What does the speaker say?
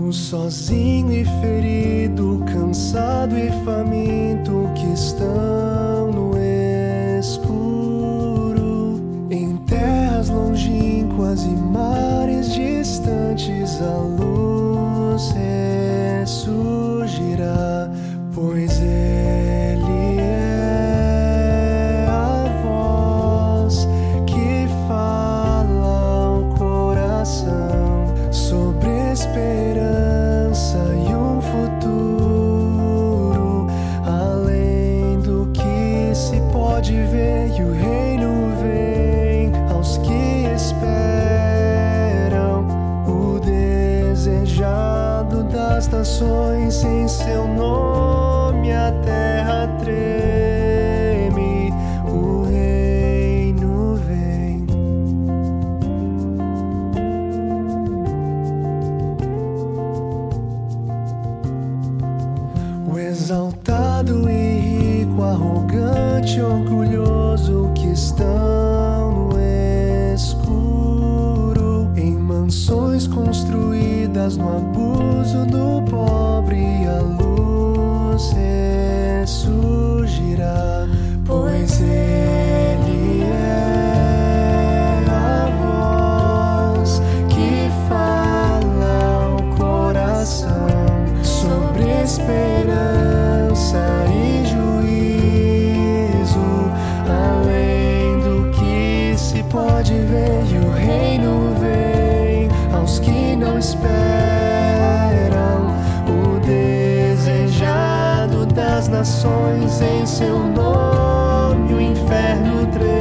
O sozinho e ferido, cansado e faminto, que estão no escuro, em terras longínquas e mares distantes, a luz ressurgirá, pois Ele é a voz que fala ao coração sobre esperança e um futuro além do que se pode ver, e o reino vem aos que esperam. O desejado das nações, em seu nome a terra treme, o reino vem. O exaltado e rico, arrogante, orgulhoso, que estão no escuro, em mansões construídas no abuso do pobre, a luz ressurgirá, pois Ele é a voz que fala ao coração sobre esperança e juízo além do que se pode ver, e o reino vem aos que não esperam. O desejado das nações, em seu nome o inferno treme.